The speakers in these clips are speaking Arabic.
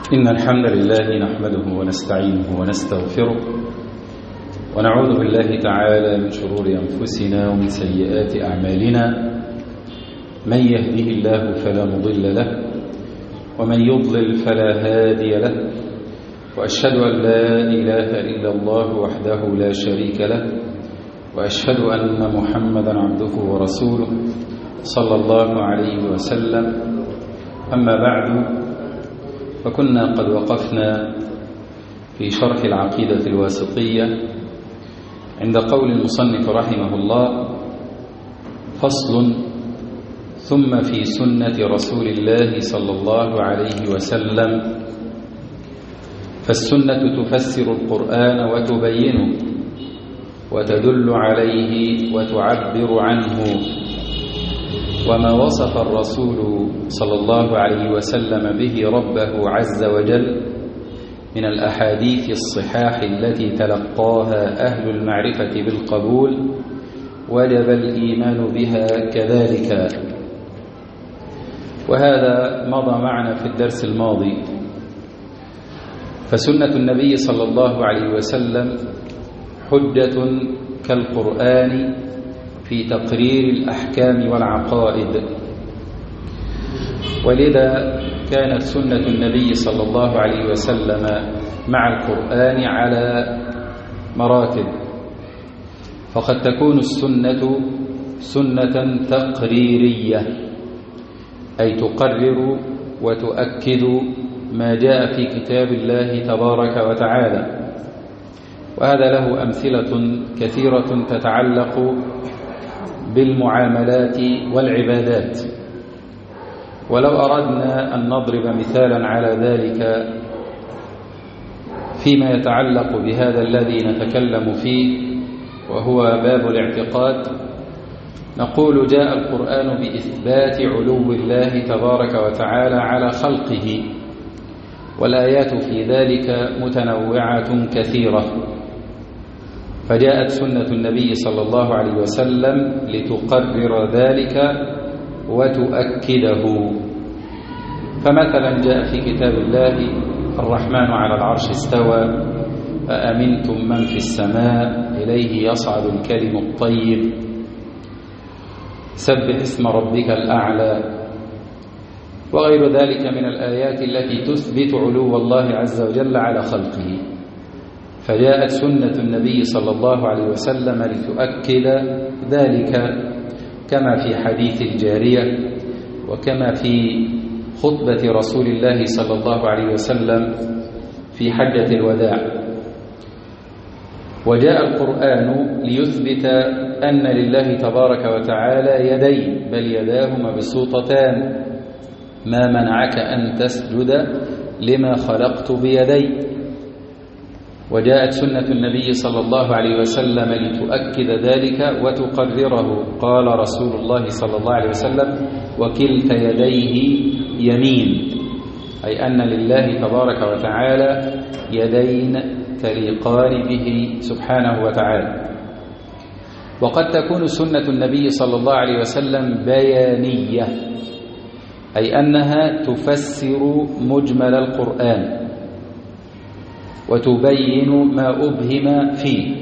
إن الحمد لله نحمده ونستعينه ونستغفره ونعوذ بالله تعالى من شرور أنفسنا ومن سيئات أعمالنا. من يهده الله فلا مضل له ومن يضلل فلا هادي له، وأشهد أن لا إله إلا الله وحده لا شريك له، وأشهد أن محمدا عبده ورسوله صلى الله عليه وسلم. أما بعد، فكنا قد وقفنا في شرح العقيدة الواسطية عند قول المصنف رحمه الله: فصل: ثم في سنة رسول الله صلى الله عليه وسلم، فالسنة تفسر القرآن وتبينه وتدل عليه وتعبر عنه، وما وصف الرسول صلى الله عليه وسلم به ربه عز وجل من الأحاديث الصحاح التي تلقاها أهل المعرفة بالقبول وجب الإيمان بها كذلك. وهذا مضى معنا في الدرس الماضي. فسنة النبي صلى الله عليه وسلم حجة كالقرآن في تقرير الأحكام والعقائد، ولذا كانت سنة النبي صلى الله عليه وسلم مع القرآن على مراتب. فقد تكون السنة سنة تقريرية، أي تقرر وتؤكد ما جاء في كتاب الله تبارك وتعالى، وهذا له أمثلة كثيرة تتعلق بالمعاملات والعبادات. ولو أردنا أن نضرب مثالا على ذلك فيما يتعلق بهذا الذي نتكلم فيه، وهو باب الاعتقاد، نقول: جاء القرآن بإثبات علو الله تبارك وتعالى على خلقه، والآيات في ذلك متنوعة كثيرة، فجاءت سنة النبي صلى الله عليه وسلم لتقرر ذلك وتؤكده. فمثلا جاء في كتاب الله: الرحمن على العرش استوى، أأمنتم من في السماء إليه يصعد الكلم الطيب، سبح اسم ربك الأعلى، وغير ذلك من الآيات التي تثبت علو الله عز وجل على خلقه. فجاءت سنة النبي صلى الله عليه وسلم لتؤكد ذلك، كما في حديث الجارية، وكما في خطبة رسول الله صلى الله عليه وسلم في حجة الوداع. وجاء القرآن ليثبت أن لله تبارك وتعالى يدين، بل يداه مبسوطتان: ما منعك أن تسجد لما خلقت بيدي. وجاءت سنة النبي صلى الله عليه وسلم لتؤكد ذلك وتقرره. قال رسول الله صلى الله عليه وسلم: وكلتا يديه يمين، أي أن لله تبارك وتعالى يدين تليقان به سبحانه وتعالى. وقد تكون سنة النبي صلى الله عليه وسلم بيانية، أي أنها تفسر مجمل القرآن وتبين ما أبهم فيه.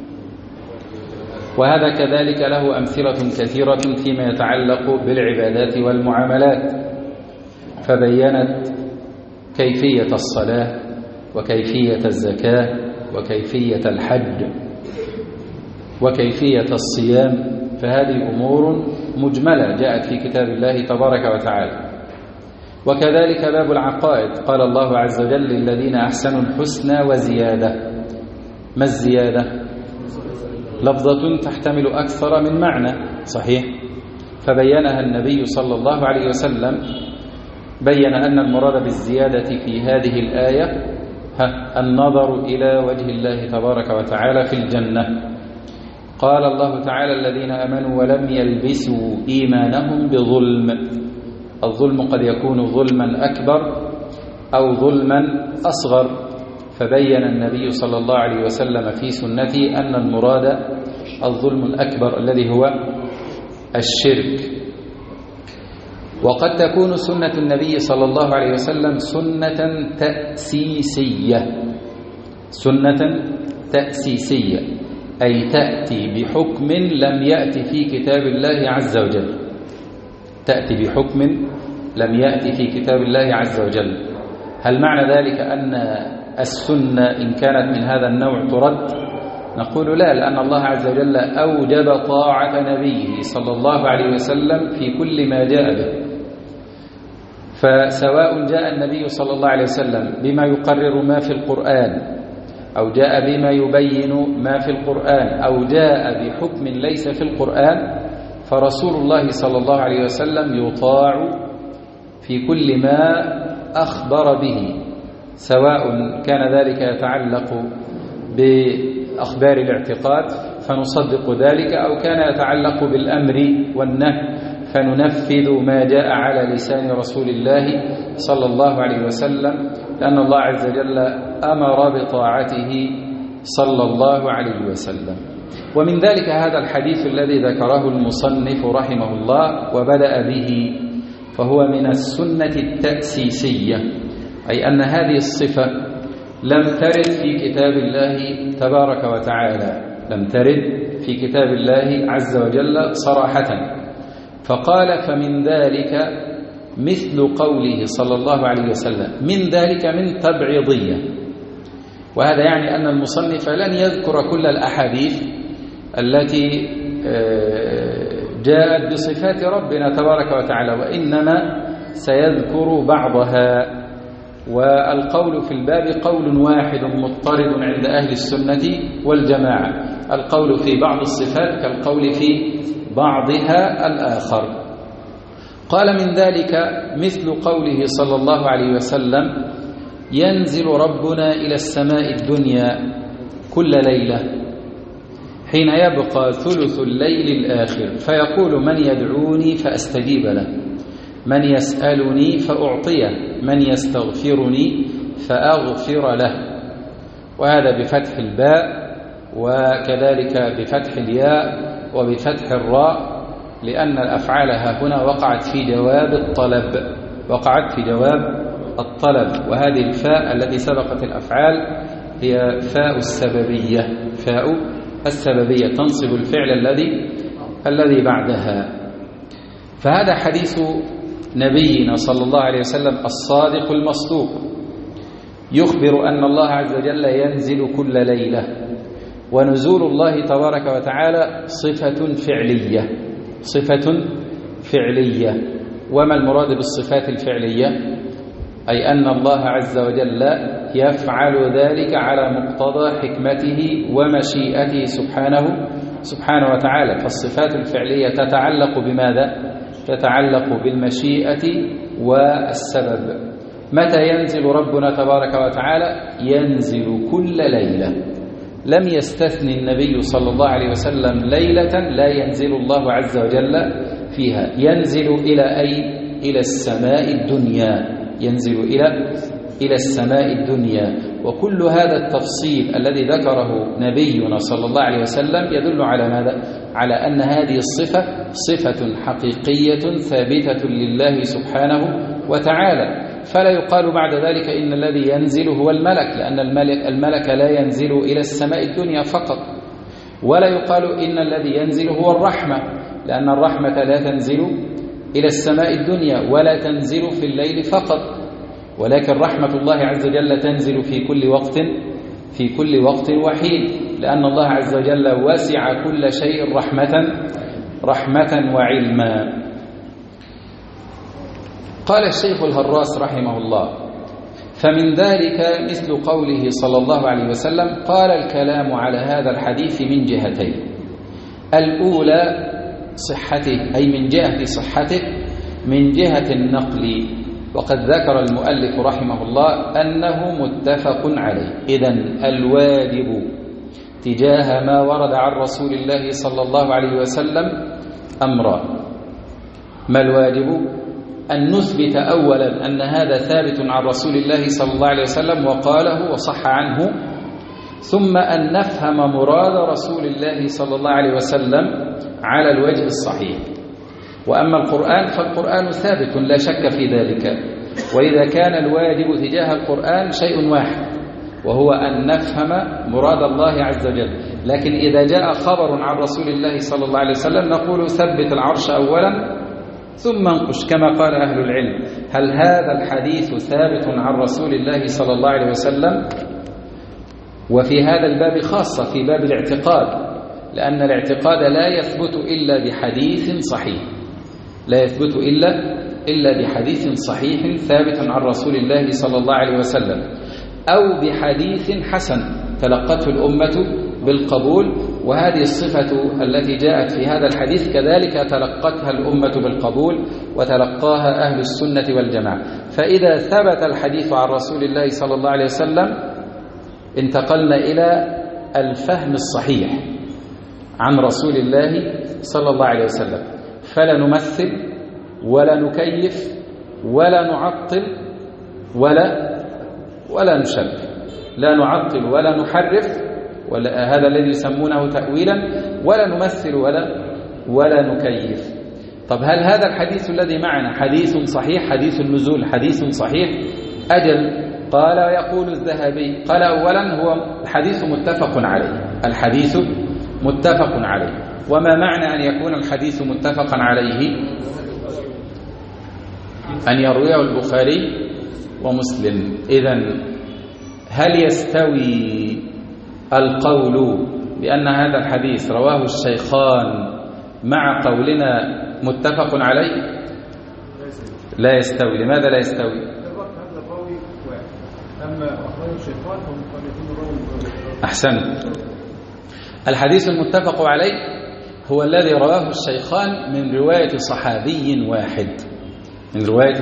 وهذا كذلك له أمثلة كثيرة فيما يتعلق بالعبادات والمعاملات، فبينت كيفية الصلاة وكيفية الزكاة وكيفية الحج وكيفية الصيام، فهذه أمور مجملة جاءت في كتاب الله تبارك وتعالى. وكذلك باب العقائد، قال الله عز وجل: للذين أحسنوا الحسنى وزيادة. ما الزيادة؟ لفظة تحتمل أكثر من معنى، صحيح، فبينها النبي صلى الله عليه وسلم. بين أن المراد بالزيادة في هذه الآية النظر إلى وجه الله تبارك وتعالى في الجنة. قال الله تعالى: الذين آمنوا ولم يلبسوا إيمانهم بظلم. الظلم قد يكون ظلما أكبر أو ظلما أصغر، فبين النبي صلى الله عليه وسلم في سنته أن المراد الظلم الأكبر الذي هو الشرك. وقد تكون سنة النبي صلى الله عليه وسلم سنة تأسيسية، سنة تأسيسية، أي تأتي بحكم لم يأتي في كتاب الله عز وجل، تأتي بحكم لم يأتي في كتاب الله عز وجل. هل معنى ذلك أن السنة إن كانت من هذا النوع ترد؟ نقول لا، لأن الله عز وجل أوجب طاعة نبيه صلى الله عليه وسلم في كل ما جاء به، فسواء جاء النبي صلى الله عليه وسلم بما يقرر ما في القرآن، أو جاء بما يبين ما في القرآن، أو جاء بحكم ليس في القرآن، فرسول الله صلى الله عليه وسلم يطاع في كل ما أخبر به، سواء كان ذلك يتعلق بأخبار الاعتقاد فنصدق ذلك، أو كان يتعلق بالأمر والنهي فننفذ ما جاء على لسان رسول الله صلى الله عليه وسلم، لأن الله عز وجل أمر بطاعته صلى الله عليه وسلم. ومن ذلك هذا الحديث الذي ذكره المصنف رحمه الله وبدأ به، فهو من السنة التأسيسية، أي أن هذه الصفة لم ترد في كتاب الله تبارك وتعالى، لم ترد في كتاب الله عز وجل صراحة. فقال فمن ذلك مثل قوله صلى الله عليه وسلم، من ذلك من تبعيضية، وهذا يعني أن المصنف لن يذكر كل الأحاديث التي جاءت بصفات ربنا تبارك وتعالى، وإنما سيذكر بعضها. والقول في الباب قول واحد مضطرد عند أهل السنة والجماعة، القول في بعض الصفات كالقول في بعضها الآخر. قال من ذلك مثل قوله صلى الله عليه وسلم ينزل ربنا إلى السماء الدنيا كل ليلة حين يبقى ثلث الليل الآخر، فيقول من يدعوني فأستجيب له، من يسألني فأعطيه، من يستغفرني فأغفر له. وهذا بفتح الباء، وكذلك بفتح الياء وبفتح الراء، لأن الأفعال هنا وقعت في جواب الطلب، وقعت في جواب الطلب. وهذه الفاء التي سبقت الأفعال هي فاء السببية، فاء السببية تنصب الفعل الذي بعدها. فهذا حديث نبينا صلى الله عليه وسلم الصادق المصدوق، يخبر أن الله عز وجل ينزل كل ليلة، ونزول الله تبارك وتعالى صفة فعلية، صفة فعلية. وما المراد بالصفات الفعلية؟ أي أن الله عز وجل يفعل ذلك على مقتضى حكمته ومشيئته سبحانه وتعالى. فالصفات الفعلية تتعلق بماذا؟ تتعلق بالمشيئة والسبب. متى ينزل ربنا تبارك وتعالى؟ ينزل كل ليلة، لم يستثني النبي صلى الله عليه وسلم ليلة لا ينزل الله عز وجل فيها. ينزل إلى أي؟ إلى السماء الدنيا، ينزل إلى السماء الدنيا. وكل هذا التفصيل الذي ذكره نبينا صلى الله عليه وسلم يدل على ماذا؟ على أن هذه الصفة صفة حقيقية ثابتة لله سبحانه وتعالى. فلا يقال بعد ذلك إن الذي ينزل هو الملك، لأن الملك لا ينزل إلى السماء الدنيا فقط. ولا يقال إن الذي ينزل هو الرحمة، لأن الرحمة لا تنزل إلى السماء الدنيا ولا تنزل في الليل فقط، ولكن رحمة الله عز وجل تنزل في كل وقت وحين، لأن الله عز وجل وسع كل شيء رحمة وعلما. قال الشيخ الهراس رحمه الله فمن ذلك مثل قوله صلى الله عليه وسلم. قال الكلام على هذا الحديث من جهتين: الأولى صحته، أي من جهة صحته من جهة النقل، وقد ذكر المؤلف رحمه الله أنه متفق عليه. إذن الواجب تجاه ما ورد عن رسول الله صلى الله عليه وسلم أمران. ما الواجب؟ أن نثبت أولا أن هذا ثابت عن رسول الله صلى الله عليه وسلم وقاله وصح عنه، ثم أن نفهم مراد رسول الله صلى الله عليه وسلم على الوجه الصحيح. وأما القرآن فالقرآن ثابت لا شك في ذلك. وإذا كان الواجب تجاه القرآن شيء واحد، وهو أن نفهم مراد الله عز وجل. لكن إذا جاء خبر عن رسول الله صلى الله عليه وسلم نقول ثبت العرش أولا ثم انقش، كما قال أهل العلم. هل هذا الحديث ثابت عن رسول الله صلى الله عليه وسلم؟ وفي هذا الباب خاصة في باب الاعتقاد، لأن الاعتقاد لا يثبت إلا بحديث صحيح، لا يثبت إلا بحديث صحيح ثابت عن رسول الله صلى الله عليه وسلم، أو بحديث حسن تلقته الأمة بالقبول. وهذه الصفة التي جاءت في هذا الحديث كذلك تلقتها الأمة بالقبول وتلقاها أهل السنة والجماعة. فإذا ثبت الحديث عن رسول الله صلى الله عليه وسلم انتقلنا إلى الفهم الصحيح عن رسول الله صلى الله عليه وسلم، فلا نمثل ولا نكيف ولا نعطل ولا نشبه، لا نعطل ولا نحرف، هذا الذي يسمونه تأويلا، ولا نمثل ولا نكيف. طب هل هذا الحديث الذي معنا حديث صحيح، حديث النزول حديث صحيح؟ أجل. قال ويقول الذهبي، قال أولا هو الحديث متفق عليه، الحديث متفق عليه. وما معنى أن يكون الحديث متفقا عليه؟ أن يرويه البخاري ومسلم. إذن هل يستوي القول بأن هذا الحديث رواه الشيخان مع قولنا متفق عليه؟ لا يستوي. لماذا لا يستوي؟ أحسنت. الحديث المتفق عليه هو الذي رواه الشيخان من رواية صحابي واحد، من رواية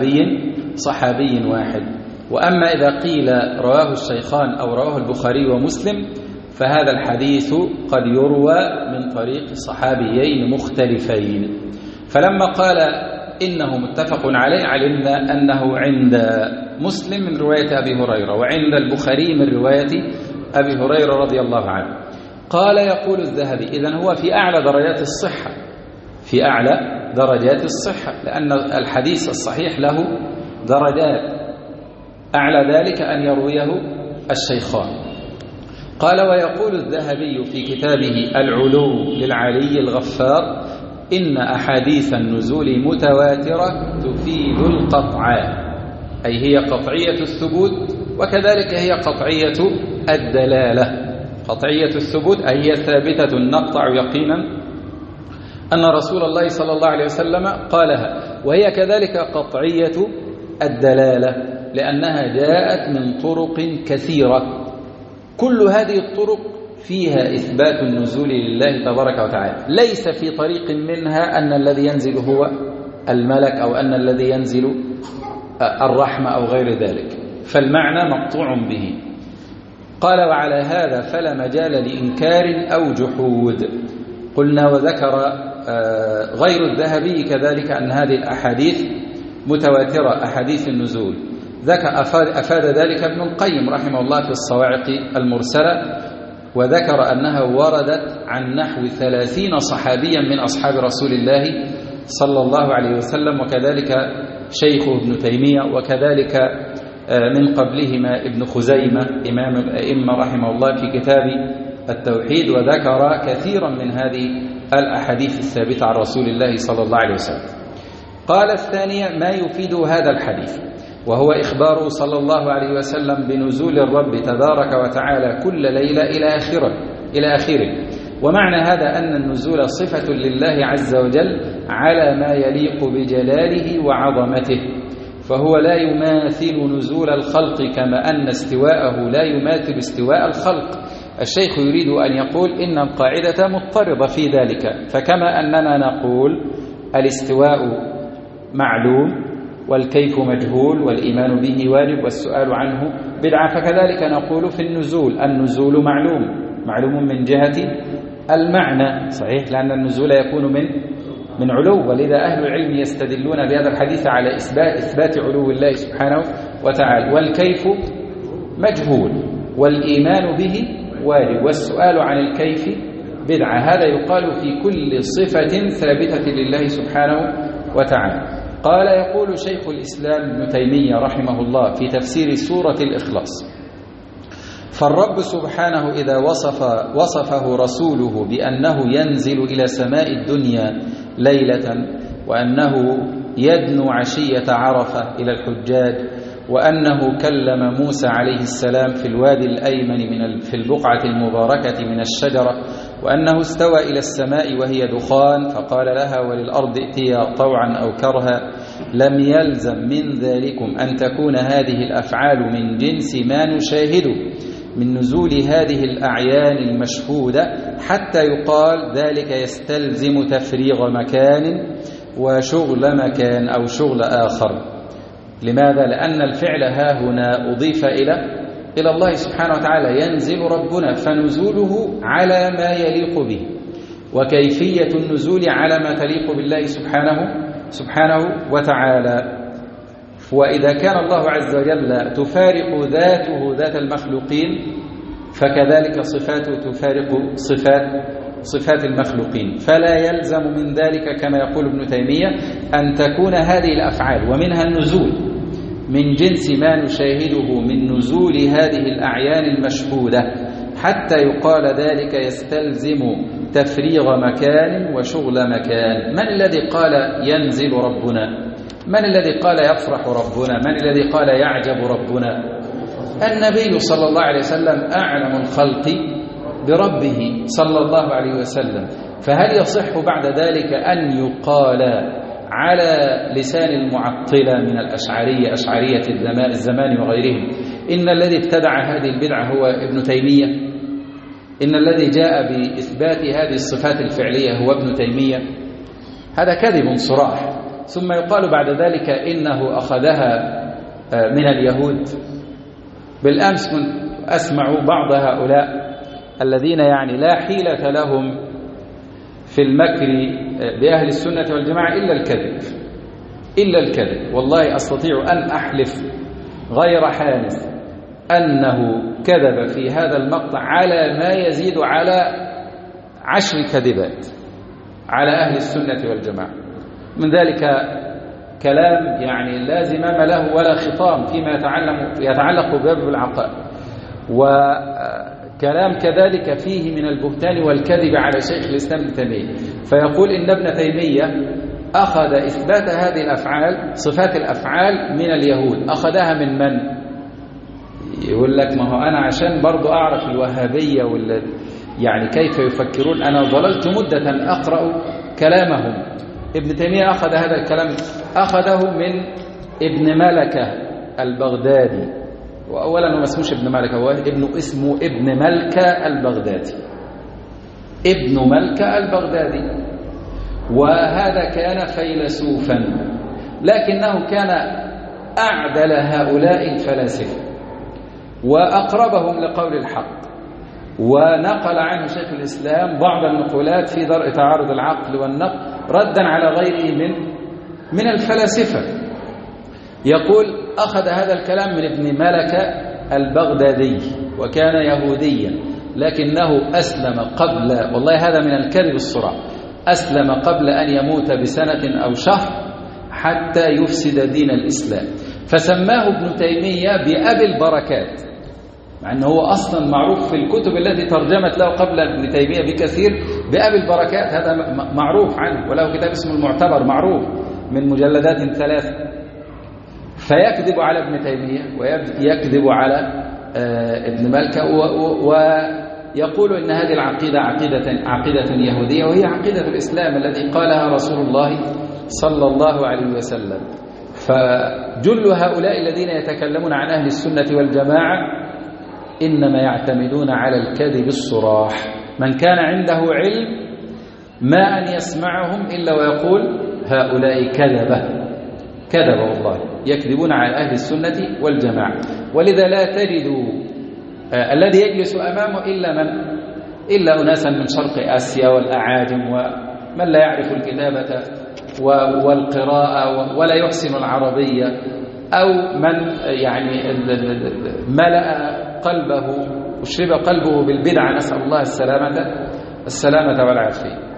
صحابي واحد. وأما إذا قيل رواه الشيخان أو رواه البخاري ومسلم فهذا الحديث قد يروى من طريق صحابيين مختلفين. فلما قال إنه متفق عليه علمنا أنه عند مسلم من رواية أبي هريرة، وعند البخاري من رواية أبي هريرة رضي الله عنه. قال يقول الذهبي إذن هو في أعلى درجات الصحة، في أعلى درجات الصحة، لأن الحديث الصحيح له درجات، أعلى ذلك أن يرويه الشيخان. قال ويقول الذهبي في كتابه العلو للعلي الغفار إن أحاديث النزول متواترة تفيد القطع، أي هي قطعية الثبوت، وكذلك هي قطعية الدلالة. قطعية الثبوت أي هي ثابتة نقطع يقينا أن رسول الله صلى الله عليه وسلم قالها، وهي كذلك قطعية الدلالة لأنها جاءت من طرق كثيرة. كل هذه الطرق فيها إثبات النزول لله تبارك وتعالى، ليس في طريق منها أن الذي ينزل هو الملك أو أن الذي ينزل الرحمة أو غير ذلك، فالمعنى مقطوع به. قال وعلى هذا فلا مجال لإنكار أو جحود. قلنا وذكر غير الذهبي كذلك أن هذه الأحاديث متواترة، أحاديث النزول. أفاد ذلك ابن القيم رحمه الله في الصواعق المرسلة، وذكر أنها وردت عن نحو 30 صحابيا من أصحاب رسول الله صلى الله عليه وسلم، وكذلك شيخه ابن تيمية، وكذلك من قبلهما ابن خزيمة إمام الأئمة رحمه الله في كتاب التوحيد، وذكر كثيرا من هذه الأحاديث الثابتة عن رسول الله صلى الله عليه وسلم. قال الثانية ما يفيد هذا الحديث، وهو إخباره صلى الله عليه وسلم بنزول الرب تبارك وتعالى كل ليلة إلى آخره. ومعنى هذا أن النزول صفة لله عز وجل على ما يليق بجلاله وعظمته، فهو لا يماثل نزول الخلق كما أن استواءه لا يماثل استواء الخلق. الشيخ يريد أن يقول إن القاعدة مضطردة في ذلك، فكما أننا نقول الاستواء معلوم والكيف مجهول والإيمان به واجب والسؤال عنه بدعة، فكذلك نقول في النزول معلوم من جهة المعنى صحيح، لأن النزول يكون من علو، ولذا أهل العلم يستدلون بهذا الحديث على إثبات علو الله سبحانه وتعالى. والكيف مجهول والإيمان به واجب والسؤال عن الكيف بدعة. هذا يقال في كل صفة ثابتة لله سبحانه وتعالى. قال يقول شيخ الإسلام ابن تيمية رحمه الله في تفسير سورة الإخلاص: فالرب سبحانه إذا وصفه رسوله بأنه ينزل إلى سماء الدنيا ليلة، وأنه يدنو عشية عرفة إلى الحجاج، وأنه كلم موسى عليه السلام في الوادي الأيمن في البقعة المباركة من الشجرة، وأنه استوى إلى السماء وهي دخان فقال لها وللأرض ائتيا طوعا أو كرها، لم يلزم من ذلكم أن تكون هذه الأفعال من جنس ما نشاهده من نزول هذه الأعيان المشهودة، حتى يقال ذلك يستلزم تفريغ مكان وشغل مكان أو شغل آخر. لماذا؟ لأن الفعل ها هنا أضيف إلى الله سبحانه وتعالى. ينزل ربنا، فنزوله على ما يليق به، وكيفية النزول على ما تليق بالله سبحانه وتعالى. وإذا كان الله عز وجل تفارق ذاته ذات المخلوقين، فكذلك صفاته تفارق صفات المخلوقين، فلا يلزم من ذلك كما يقول ابن تيمية أن تكون هذه الأفعال ومنها النزول من جنس ما نشاهده من نزول هذه الأعيان المشهودة، حتى يقال ذلك يستلزم تفريغ مكان وشغل مكان. من الذي قال ينزل ربنا؟ من الذي قال يفرح ربنا؟ من الذي قال يعجب ربنا؟ النبي صلى الله عليه وسلم أعلم الخلق بربه صلى الله عليه وسلم. فهل يصح بعد ذلك أن يقال على لسان المعطلة من الأشعرية، أشعرية الزمان وغيرهم، إن الذي ابتدع هذه البدعة هو ابن تيمية، إن الذي جاء بإثبات هذه الصفات الفعلية هو ابن تيمية؟ هذا كذب صراح. ثم يقال بعد ذلك إنه أخذها من اليهود. بالأمس كنت أسمع بعض هؤلاء الذين يعني لا حيلة لهم في المكر بأهل السنة والجماعة إلا الكذب. والله أستطيع أن أحلف غير حانث أنه كذب في هذا المقطع على ما يزيد على 10 كذبات على أهل السنة والجماعة. من ذلك كلام يعني لا زمام له ولا خطام فيما يتعلق بباب العقائد، وكلام كذلك فيه من البهتان والكذب على شيخ الإسلام ابن تيمية. فيقول إن ابن تيمية أخذ إثبات هذه الأفعال، صفات الأفعال، من اليهود. أخذها من؟ يقول لك ما هو أنا عشان برضو أعرف الوهابية يعني كيف يفكرون، أنا ظللت مدة أقرأ كلامهم. ابن تيمية أخذ هذا الكلام، أخذه من ابن ملكة البغدادي. وأولا هو ما اسموش ابن ملكة، هو اسمه ابن ملكة البغدادي، ابن ملكة البغدادي. وهذا كان فيلسوفا، لكنه كان أعدل هؤلاء الفلاسفة وأقربهم لقول الحق. ونقل عنه شيخ الإسلام بعض النقولات في درء تعارض العقل والنقل ردا على غيره من الفلاسفة. يقول أخذ هذا الكلام من ابن ملكة البغدادي، وكان يهوديا لكنه أسلم قبل، والله هذا من الكذب الصراح، أسلم قبل أن يموت بسنة أو شهر حتى يفسد دين الإسلام، فسماه ابن تيمية بأبي البركات، مع أنه هو أصلا معروف في الكتب التي ترجمت له قبل ابن تيمية بكثير بأبي البركات. هذا معروف عنه، وله كتاب اسمه المعتبر معروف من مجلدات 3. فيكذب على ابن تيمية ويكذب على ابن ملكة، ويقول إن هذه العقيدة عقيدة يهودية، وهي عقيدة الإسلام التي قالها رسول الله صلى الله عليه وسلم. فجل هؤلاء الذين يتكلمون عن أهل السنة والجماعة إنما يعتمدون على الكذب الصراح. من كان عنده علم ما أن يسمعهم إلا ويقول هؤلاء كذب والله، يكذبون على أهل السنة والجماعة. ولذا لا تجد الذي يجلس أمامه إلا أناسا من شرق آسيا والأعاجم، ومن لا يعرف الكتابة والقراءة ولا يحسن العربية، أو من يعني ملأ قلبه وشرب قلبه بالبدعة، نسأل الله السلامة، السلامة والعافية.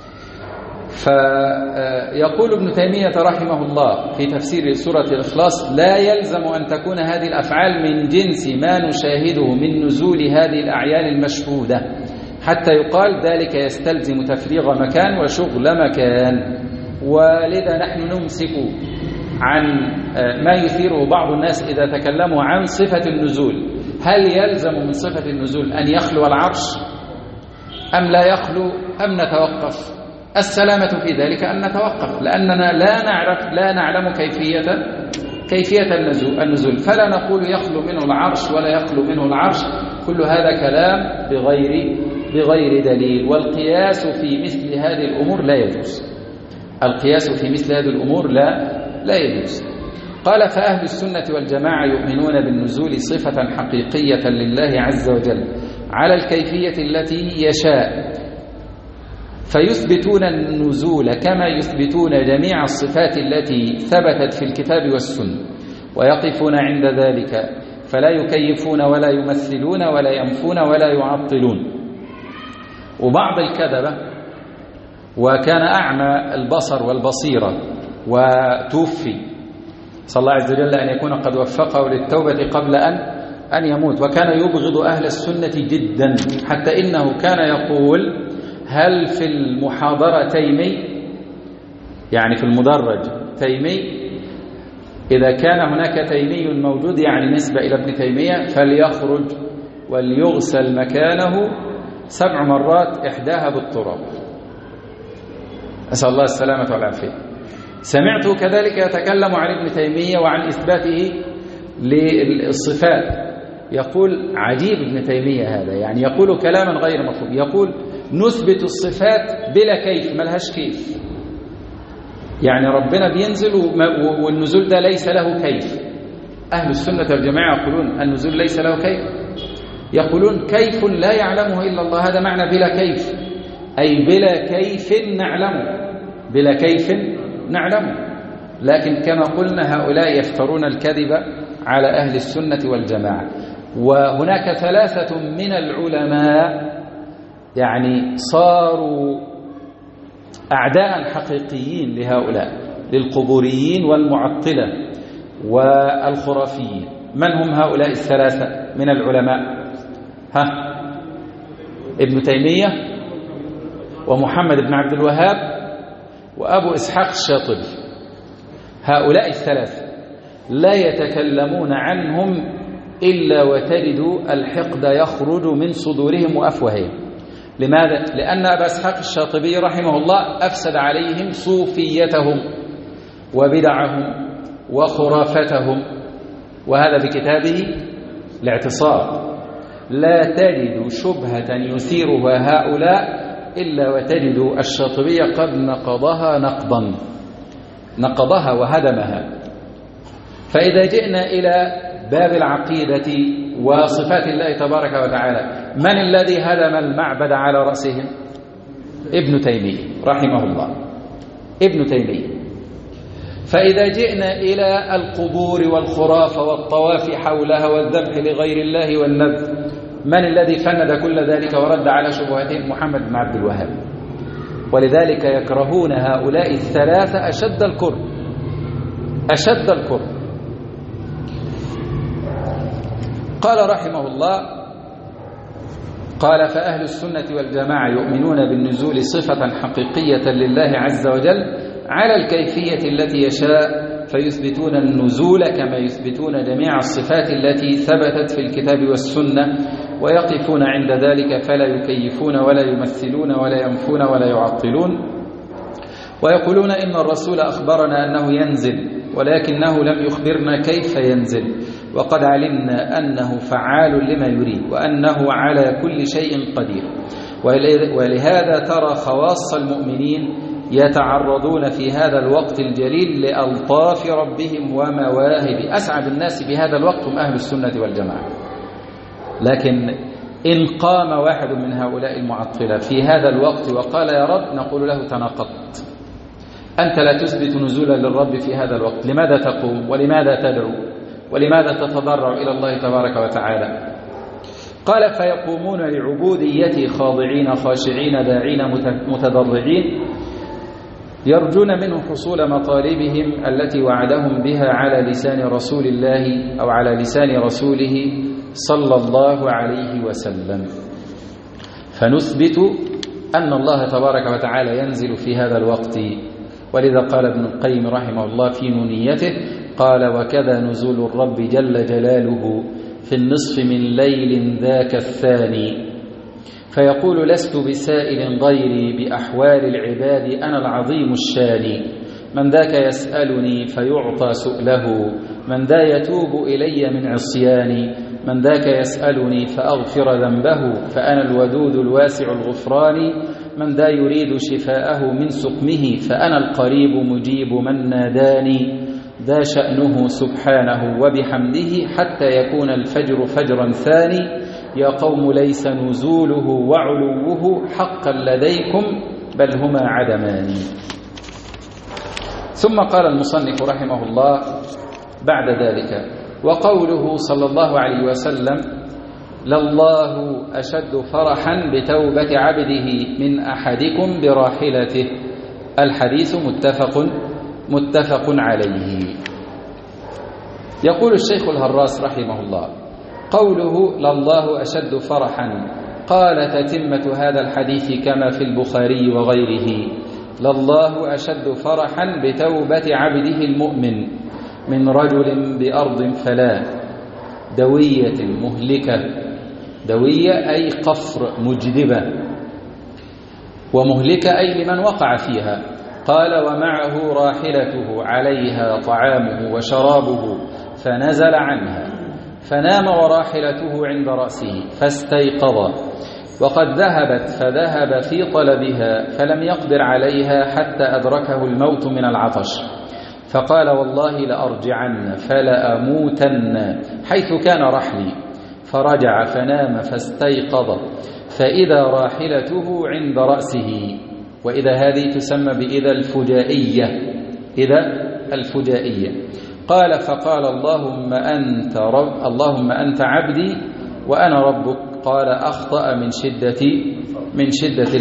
فيقول ابن تيمية رحمه الله في تفسير سورة الإخلاص: لا يلزم أن تكون هذه الأفعال من جنس ما نشاهده من نزول هذه الأعيان المشهودة حتى يقال ذلك يستلزم تفريغ مكان وشغل مكان. ولذا نحن نمسك عن ما يثيره بعض الناس إذا تكلموا عن صفة النزول. هل يلزم من صفة النزول أن يخلو العرش أم لا يخلو أم نتوقف؟ السلامة في ذلك أن نتوقف، لأننا لا نعلم كيفية النزول، فلا نقول يخلو منه العرش ولا يخلو منه العرش. كل هذا كلام بغير دليل. والقياس في مثل هذه الأمور لا يجوز. القياس في مثل هذه الأمور لا يجوز. قال: فأهل السنة والجماعة يؤمنون بالنزول صفة حقيقية لله عز وجل على الكيفية التي يشاء، فيثبتون النزول كما يثبتون جميع الصفات التي ثبتت في الكتاب والسنة، ويقفون عند ذلك فلا يكيفون ولا يمثلون ولا ينفون ولا يعطلون. وبعض الكذبة، وكان أعمى البصر والبصيرة وتوفي، صلى الله عز وجل أن يكون قد وفقه للتوبة قبل أن يموت، وكان يبغض أهل السنة جدا، حتى إنه كان يقول: هل في المحاضرة تيمي؟ يعني في المدرج تيمي، إذا كان هناك تيمي موجود يعني نسبة إلى ابن تيمية فليخرج وليغسل مكانه 7 مرات إحداها بالتراب. أسأل الله السلامة والعافية. سمعته كذلك يتكلم عن ابن تيمية وعن إثباته للصفات، يقول: عجيب ابن تيمية هذا، يعني يقول كلاما غير مفهوم، يقول: نثبت الصفات بلا كيف، ملهاش كيف، يعني ربنا بينزل والنزول ده ليس له كيف. أهل السنة والجماعة يقولون النزول ليس له كيف، يقولون كيف لا يعلمه إلا الله. هذا معنى بلا كيف، أي بلا كيف نعلمه، بلا كيف نعلمه. لكن كما قلنا هؤلاء يفترون الكذب على أهل السنة والجماعة. وهناك 3 من العلماء يعني صاروا أعداء حقيقيين لهؤلاء، للقبوريين والمعطلة والخرافيين. من هم هؤلاء 3 من العلماء؟ ابن تيمية ومحمد بن عبد الوهاب وأبو إسحاق الشاطبي. هؤلاء 3 لا يتكلمون عنهم إلا وتجد الحقد يخرج من صدورهم وأفواههم. لماذا؟ لأن أبا إسحاق الشاطبي رحمه الله أفسد عليهم صوفيتهم وبدعهم وخرافتهم، وهذا بكتابه الاعتصام. لا تجد شبهة يثيرها هؤلاء إلا وتجد الشاطبي قد نقضها وهدمها. فإذا جئنا إلى باب العقيدة وصفات الله تبارك وتعالى، من الذي هدم المعبد على رأسهم؟ ابن تيمية رحمه الله، ابن تيمية. فإذا جئنا إلى القبور والخرافة والطواف حولها والذبح لغير الله والنذر، من الذي فند كل ذلك ورد على شبهتهم؟ محمد بن عبد الوهاب. ولذلك يكرهون هؤلاء 3 أشد الكره. قال رحمه الله: قال: فأهل السنة والجماعة يؤمنون بالنزول صفة حقيقية لله عز وجل على الكيفية التي يشاء، فيثبتون النزول كما يثبتون جميع الصفات التي ثبتت في الكتاب والسنة، ويقفون عند ذلك فلا يكيفون ولا يمثلون ولا ينفون ولا يعطلون. ويقولون إن الرسول أخبرنا أنه ينزل، ولكنه لم يخبرنا كيف ينزل، وقد علمنا أنه فعال لما يريد وأنه على كل شيء قدير. ولهذا ترى خواص المؤمنين يتعرضون في هذا الوقت الجليل لألطاف ربهم ومواهب. أسعد الناس بهذا الوقت هم أهل السنة والجماعة. لكن إن قام واحد من هؤلاء المعطلة في هذا الوقت وقال يا رب، نقول له تناقضت، أنت لا تثبت نزولا للرب في هذا الوقت، لماذا تقوم ولماذا تدعو ولماذا تتضرع إلى الله تبارك وتعالى؟ قال فيقومون لعبوديتي خاضعين خاشعين داعين متضرعين يرجون منه حصول مطالبهم التي وعدهم بها على لسان رسول الله أو على لسان رسوله صلى الله عليه وسلم. فنثبت أن الله تبارك وتعالى ينزل في هذا الوقت، ولذا قال ابن القيم رحمه الله في نونيته قال وكذا نزول الرب جل جلاله في النصف من ليل ذاك الثاني، فيقول لست بسائل غيري بأحوال العباد أنا العظيم الشان، من ذاك يسألني فيعطى سؤله، من ذا يتوب إلي من عصياني، من ذاك يسألني فأغفر ذنبه فأنا الودود الواسع الغفران، من ذا يريد شفاءه من سقمه فأنا القريب مجيب من ناداني، ذا شأنه سبحانه وبحمده حتى يكون الفجر فجرا ثاني، يا قوم ليس نزوله وعلوه حقا لديكم بل هما عدمان. ثم قال المصنف رحمه الله بعد ذلك وقوله صلى الله عليه وسلم لله أشد فرحا بتوبة عبده من أحدكم براحلته، الحديث متفق عليه. يقول الشيخ الهراس رحمه الله قوله لله أشد فرحا، قال تتمة هذا الحديث كما في البخاري وغيره لله أشد فرحا بتوبة عبده المؤمن من رجل بأرض فلا دوية مهلكة، دوية أي قفر مجدبة، ومهلكة أي لمن وقع فيها. قال ومعه راحلته عليها طعامه وشرابه فنزل عنها فنام وراحلته عند رأسه فاستيقظ، وقد ذهبت فذهب في طلبها فلم يقدر عليها حتى أدركه الموت من العطش، فقال والله لأرجعن فلأموتن حيث كان رحلي، فرجع فنام فاستيقظ فإذا راحلته عند رأسه. وإذا هذه تسمى بإذا الفجائية، إذا الفجائية. قال فقال اللهم أنت عبدي وأنا ربك، قال أخطأ من شدة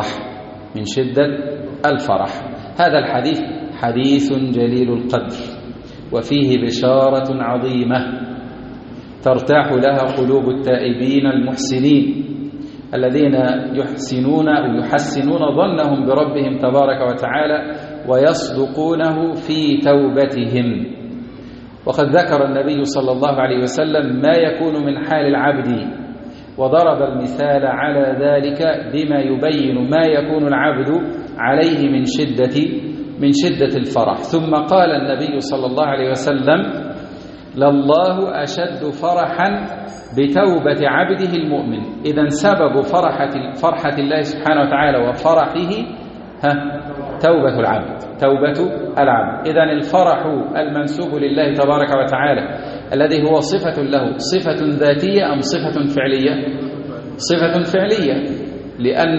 الفرح. هذا الحديث حديث جليل القدر، وفيه بشارة عظيمة ترتاح لها قلوب التائبين المحسنين الذين يحسنون ظنهم بربهم تبارك وتعالى ويصدقونه في توبتهم. وقد ذكر النبي صلى الله عليه وسلم ما يكون من حال العبد، وضرب المثال على ذلك بما يبين ما يكون العبد عليه من شدة الفرح. ثم قال النبي صلى الله عليه وسلم لله أشد فرحا بتوبة عبده المؤمن. إذن سبب فرحة الله سبحانه وتعالى وفرحه توبة العبد. إذن الفرح المنسوب لله تبارك وتعالى الذي هو صفة له صفة ذاتية أم صفة فعلية؟ صفة فعلية، لأن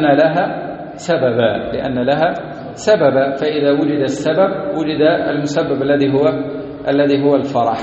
لها سببا، فإذا وجد السبب وجد المسبب الذي هو الفرح.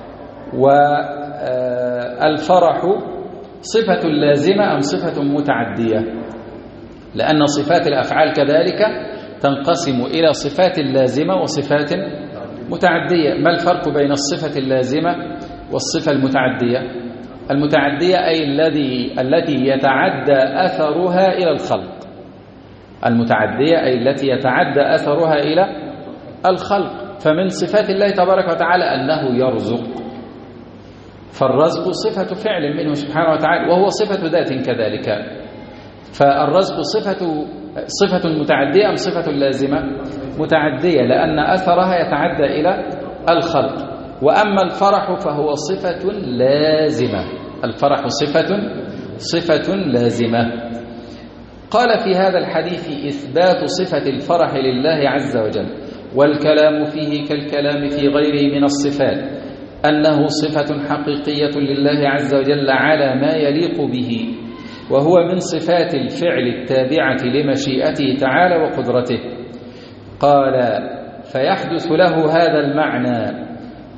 والفرح صفة لازمة أم صفة متعدية؟ لأن صفات الأفعال كذلك تنقسم إلى صفات لازمة وصفات متعدية. ما الفرق بين الصفة اللازمة والصفة المتعدية؟ المتعدية أي التي يتعدى أثرها إلى الخلق. المتعدية أي التي يتعدى أثرها إلى الخلق. فمن صفات الله تبارك وتعالى أنه يرزق، فالرزق صفة فعل منه سبحانه وتعالى، وهو صفة ذات كذلك. فالرزق صفة متعدية أم صفة لازمة؟ متعدية، لأن أثرها يتعدى إلى الخلق. وأما الفرح فهو صفة لازمة. الفرح صفة لازمة. قال في هذا الحديث إثبات صفة الفرح لله عز وجل، والكلام فيه كالكلام في غيره من الصفات، أنه صفة حقيقية لله عز وجل على ما يليق به، وهو من صفات الفعل التابعة لمشيئته تعالى وقدرته. قال فيحدث له هذا المعنى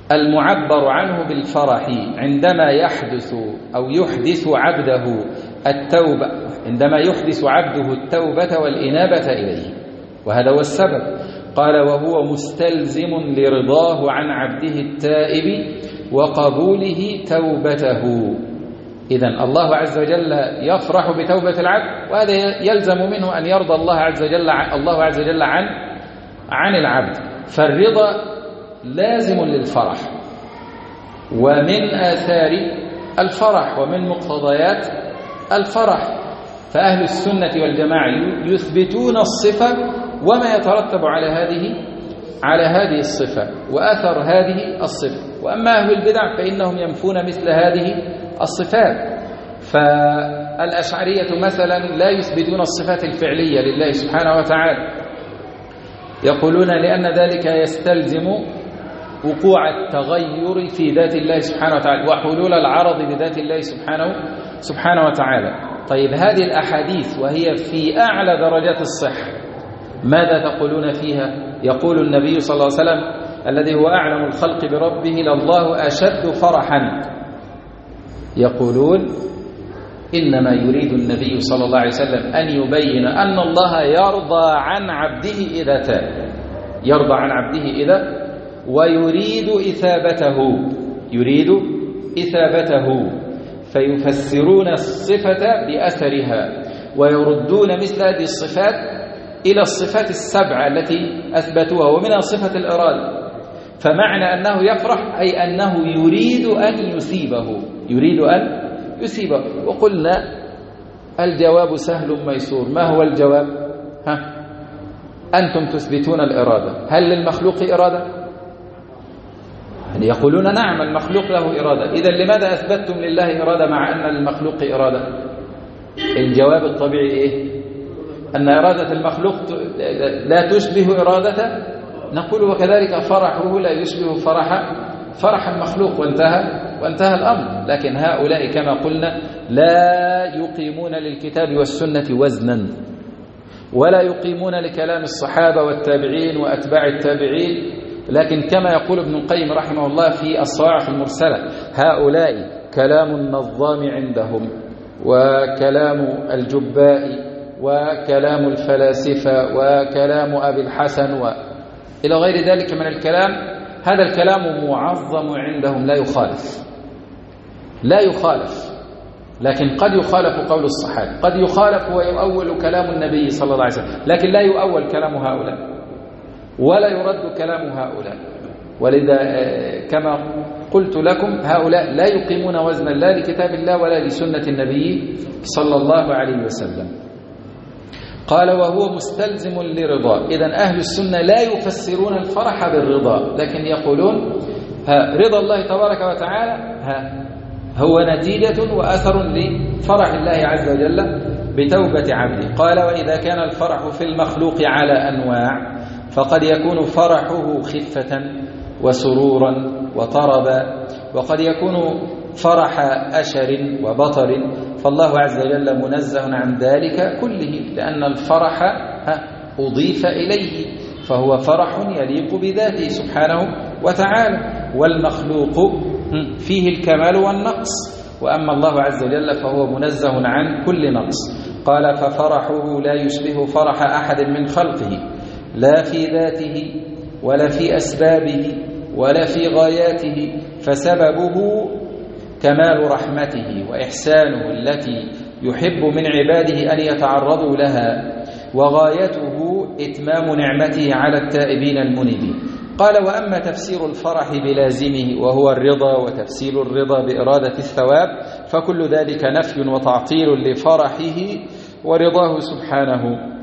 المعبر عنه بالفرح عندما يحدث أو يحدث عبده التوبة، عندما يحدث عبده التوبة والإنابة إليه، وهذا هو السبب. قال وهو مستلزم لرضاه عن عبده التائب وقبوله توبته. إذن الله عز وجل يفرح بتوبة العبد، وهذا يلزم منه أن يرضى الله عز وجل عن العبد. فالرضا لازم للفرح، ومن آثار الفرح ومن مقتضيات الفرح. فأهل السنة والجماعة يثبتون الصفة وما يترتب على هذه الصفة وأثر هذه الصفة. وأما أهل البدع فإنهم ينفون مثل هذه الصفات. فالأشعرية مثلا لا يثبتون الصفات الفعلية لله سبحانه وتعالى، يقولون لأن ذلك يستلزم وقوع التغير في ذات الله سبحانه وتعالى وحلول العرض بذات الله سبحانه وتعالى. طيب هذه الأحاديث وهي في أعلى درجات الصحة ماذا تقولون فيها؟ يقول النبي صلى الله عليه وسلم الذي هو أعلم الخلق بربه لله أشد فرحا، يقولون إنما يريد النبي صلى الله عليه وسلم أن يبين أن الله يرضى عن عبده إذا تاب، يرضى عن عبده إذا، ويريد إثابته، فيفسرون الصفة بأثرها ويردون مثل هذه الصفات إلى الصفات السبعة التي أثبتوها، ومنها صفة الإرادة. فمعنى أنه يفرح أي أنه يريد أن يثيبه. وقلنا الجواب سهل ميسور. ما هو الجواب؟ أنتم تثبتون الإرادة، هل للمخلوق إرادة؟ يعني يقولون نعم المخلوق له إرادة، إذن لماذا أثبتتم لله إرادة مع أن للمخلوق إرادة؟ الجواب الطبيعي إيه؟ أن إرادة المخلوق لا تشبه إرادته، نقول وكذلك فرحه لا يشبه فرح المخلوق، وانتهى الأمر. لكن هؤلاء كما قلنا لا يقيمون للكتاب والسنة وزنا، ولا يقيمون لكلام الصحابة والتابعين وأتباع التابعين، لكن كما يقول ابن القيم رحمه الله في الصواعق المرسلة هؤلاء كلام النظام عندهم، وكلام الجباء، وكلام الفلاسفة، وكلام أبي الحسن إلى غير ذلك من الكلام. هذا الكلام معظم عندهم لا يخالف، لكن قد يخالف قول الصحابة، قد يخالف ويؤول كلام النبي صلى الله عليه وسلم، لكن لا يؤول كلام هؤلاء ولا يرد كلام هؤلاء. ولذا كما قلت لكم هؤلاء لا يقيمون وزنا لا لكتاب الله ولا لسنة النبي صلى الله عليه وسلم. قال وهو مستلزم لرضا. إذن أهل السنة لا يفسرون الفرح بالرضا، لكن يقولون رضا الله تبارك وتعالى هو نتيجة وأثر لفرح الله عز وجل بتوبة عبده. قال وإذا كان الفرح في المخلوق على أنواع، فقد يكون فرحه خفة وسرورا وطربا، وقد يكون فرح أشر وبطر، فالله عز وجل منزه عن ذلك كله، لأن الفرح أضيف إليه، فهو فرح يليق بذاته سبحانه وتعالى، والمخلوق فيه الكمال والنقص، وأما الله عز وجل فهو منزه عن كل نقص. قال ففرحه لا يشبه فرح أحد من خلقه، لا في ذاته ولا في أسبابه ولا في غاياته، فسببه كمال رحمته وإحسانه التي يحب من عباده أن يتعرضوا لها، وغايته إتمام نعمته على التائبين المنيبين. قال وأما تفسير الفرح بلازمه وهو الرضا، وتفسير الرضا بإرادة الثواب، فكل ذلك نفي وتعطيل لفرحه ورضاه سبحانه،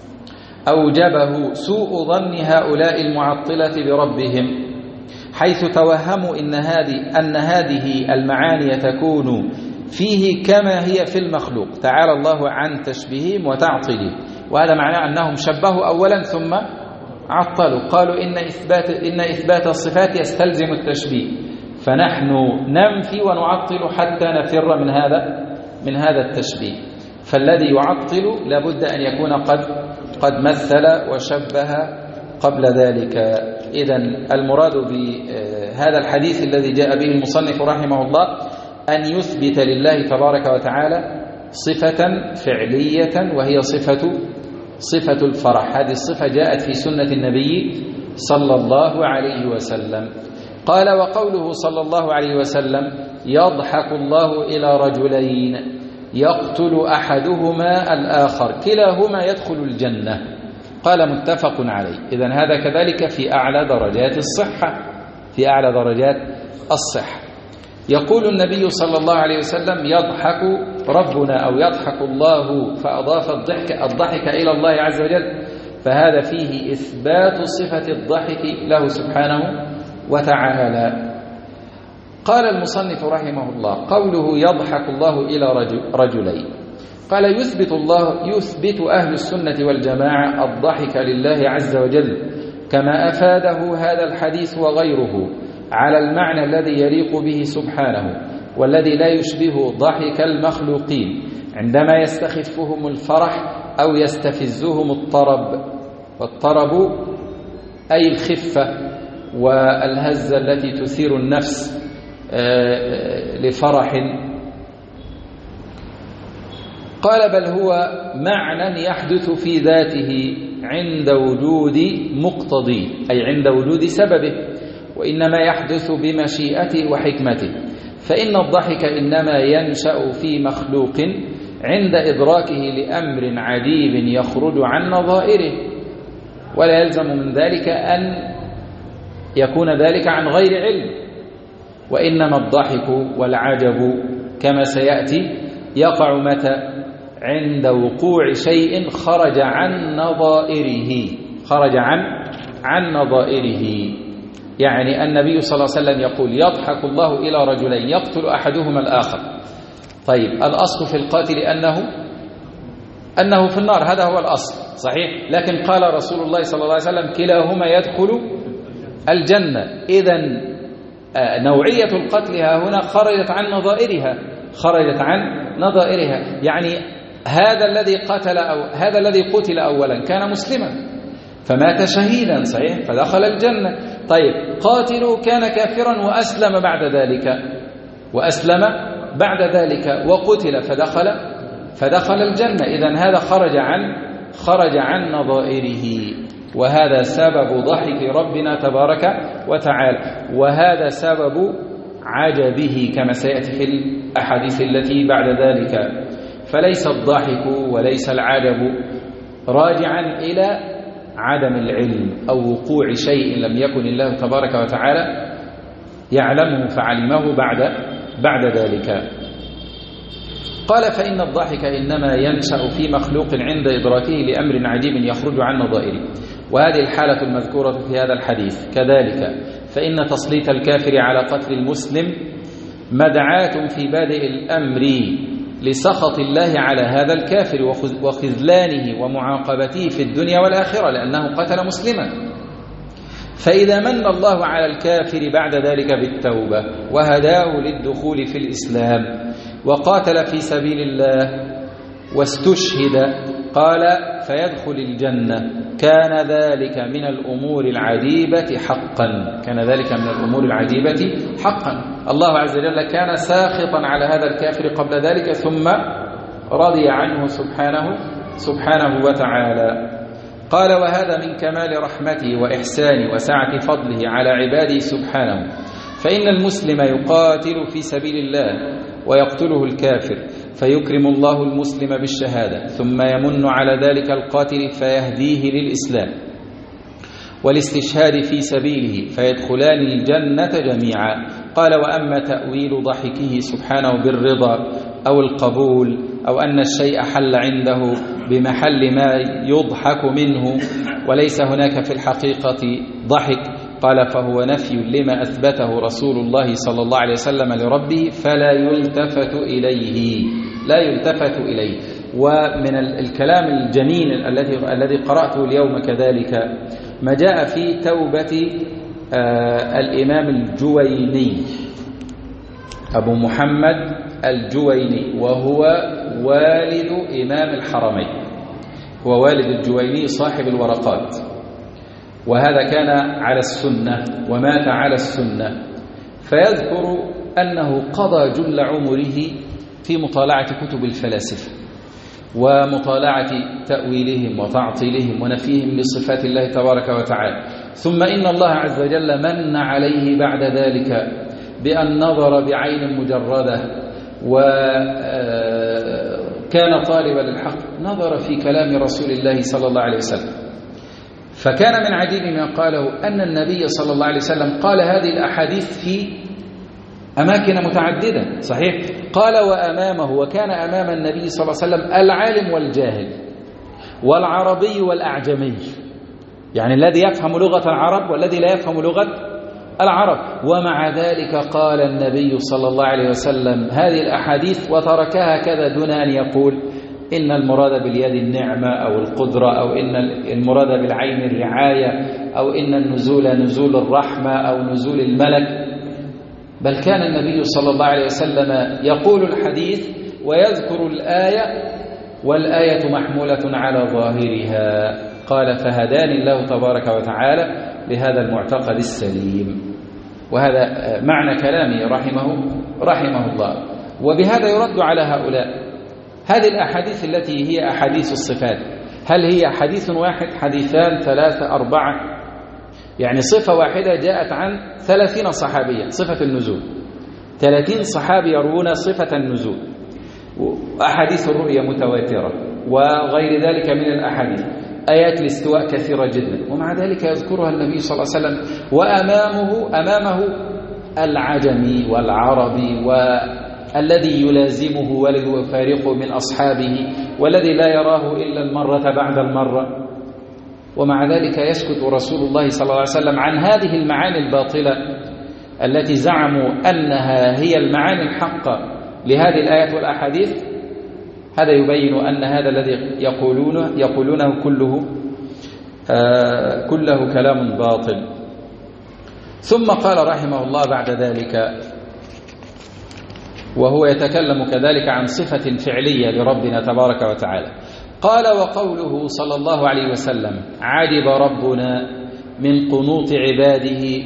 أوجبه سوء ظن هؤلاء المعطلة بربهم، حيث توهموا أن هذه المعاني تكون فيه كما هي في المخلوق، تعالى الله عن تشبيههم وتعطيلهم. وهذا معناه أنهم شبهوا أولا ثم عطلوا، قالوا إن إثبات الصفات يستلزم التشبيه، فنحن ننفي ونعطل حتى نفر من هذا التشبيه. فالذي يعطل لابد أن يكون قد مثل وشبه قبل ذلك. إذن المراد هذا الحديث الذي جاء به المصنف رحمه الله أن يثبت لله تبارك وتعالى صفة فعلية وهي صفة الفرح. هذه الصفة جاءت في سنة النبي صلى الله عليه وسلم. قال وقوله صلى الله عليه وسلم يضحك الله إلى رجلين يقتل أحدهما الآخر كلاهما يدخل الجنة. قال متفق عليه. إذن هذا كذلك في أعلى درجات الصحة. يقول النبي صلى الله عليه وسلم يضحك ربنا أو يضحك الله، فأضاف الضحك إلى الله عز وجل، فهذا فيه إثبات صفة الضحك له سبحانه وتعالى. قال المصنف رحمه الله قوله يضحك الله إلى رجلين، قال يثبت أهل السنة والجماعة الضحك لله عز وجل كما أفاده هذا الحديث وغيره على المعنى الذي يليق به سبحانه والذي لا يشبه ضحك المخلوقين عندما يستخفهم الفرح أو يستفزهم الطرب. والطرب أي الخفة والهزة التي تثير النفس لفرح. قال بل هو معنى يحدث في ذاته عند وجود مقتضيه، أي عند وجود سببه، وإنما يحدث بمشيئته وحكمته. فإن الضحك إنما ينشأ في مخلوق عند إدراكه لأمر عجيب يخرج عن نظائره، ولا يلزم من ذلك أن يكون ذلك عن غير علم. وإنما الضحك والعجب كما سيأتي يقع متى؟ عند وقوع شيء خرج عن نظائره. يعني النبي صلى الله عليه وسلم يقول يضحك الله إلى رجلين يقتل أحدهما الآخر. طيب الأصل في القاتل أنه في النار، هذا هو الأصل صحيح، لكن قال رسول الله صلى الله عليه وسلم كلاهما يدخل الجنة. إذن نوعية القتل هنا خرجت عن نظائرها. يعني هذا الذي قتل أو هذا الذي قتل أولا كان مسلما فمات شهيدا صحيح فدخل الجنة. طيب قاتله كان كافرا وأسلم بعد ذلك وقتل فدخل الجنة. إذن هذا خرج عن نظائره، وهذا سبب ضحك ربنا تبارك وتعالى، وهذا سبب عجبه كما سيأتي في الأحاديث التي بعد ذلك. فليس الضحك وليس العجب راجعا إلى عدم العلم أو وقوع شيء لم يكن الله تبارك وتعالى يعلمه فعلمه بعد ذلك. قال فإن الضحك إنما ينشأ في مخلوق عند إدراكه لأمر عجيب يخرج عن نظائره، وهذه الحالة المذكورة في هذا الحديث. كذلك فإن تسليط الكافر على قتل المسلم مدعاة في بادئ الأمر لسخط الله على هذا الكافر وخذلانه ومعاقبته في الدنيا والآخرة لأنه قتل مسلما. فإذا من الله على الكافر بعد ذلك بالتوبة وهداه للدخول في الإسلام وقاتل في سبيل الله واستشهد قال فيدخل الجنة، كان ذلك من الأمور العجيبة حقا. الله عز وجل كان ساخطا على هذا الكافر قبل ذلك ثم رضي عنه سبحانه وتعالى. قال وهذا من كمال رحمته وإحسانه وسعة فضله على عباده سبحانه. فإن المسلم يقاتل في سبيل الله ويقتله الكافر فيكرم الله المسلم بالشهادة، ثم يمن على ذلك القاتل فيهديه للإسلام والاستشهاد في سبيله فيدخلان الجنة جميعا. قال وأما تأويل ضحكه سبحانه بالرضا أو القبول أو أن الشيء حل عنده بمحل ما يضحك منه وليس هناك في الحقيقة ضحك، قال فهو نفي لما أثبته رسول الله صلى الله عليه وسلم لربه فلا يلتفت إليه. ومن الكلام الجميل الذي قرأته اليوم كذلك ما جاء في توبة الإمام الجويني أبو محمد الجويني، وهو والد إمام الحرمين، هو والد الجويني صاحب الورقات. وهذا كان على السنة ومات على السنة، فيذكر أنه قضى جل عمره في مطالعة كتب الفلاسفة ومطالعة تأويلهم وتعطيلهم ونفيهم لصفات الله تبارك وتعالى. ثم إن الله عز وجل من عليه بعد ذلك بأن نظر بعين مجردة وكان طالبا للحق، نظر في كلام رسول الله صلى الله عليه وسلم، فكان من عجيب ما قاله أن النبي صلى الله عليه وسلم قال هذه الأحاديث في أماكن متعددة. صحيح، قال وأمامه، وكان أمام النبي صلى الله عليه وسلم العالم والجاهل والعربي والأعجمي، يعني الذي يفهم لغة العرب والذي لا يفهم لغة العرب، ومع ذلك قال النبي صلى الله عليه وسلم هذه الأحاديث وتركها كذا دون أن يقول إن المراد باليد النعمة أو القدرة، أو إن المراد بالعين الرعاية، أو إن النزول نزول الرحمة أو نزول الملك، بل كان النبي صلى الله عليه وسلم يقول الحديث ويذكر الآية والآية محمولة على ظاهرها. قال فهداني الله تبارك وتعالى بهذا المعتقد السليم. وهذا معنى كلامه رحمه الله. وبهذا يرد على هؤلاء. هذه الأحاديث التي هي أحاديث الصفات، هل هي حديث واحد، حديثان، ثلاثة، أربعة؟ يعني صفة واحدة جاءت عن 30 صحابيا، صفة النزول، 30 صحابي يروون صفة النزول، أحاديث الرؤيا متواترة وغير ذلك من الأحاديث، آيات الاستواء كثيرة جدا، ومع ذلك يذكرها النبي صلى الله عليه وسلم وأمامه العجمي والعربي والذي يلازمه والذي يفارقه من أصحابه والذي لا يراه إلا المرة بعد المرة، ومع ذلك يسكت رسول الله صلى الله عليه وسلم عن هذه المعاني الباطلة التي زعموا أنها هي المعاني الحقة لهذه الآيات والأحاديث. هذا يبين أن هذا الذي يقولونه كله كلام باطل. ثم قال رحمه الله بعد ذلك وهو يتكلم كذلك عن صفة فعلية لربنا تبارك وتعالى، قال وقوله صلى الله عليه وسلم عجب ربنا من قنوط عباده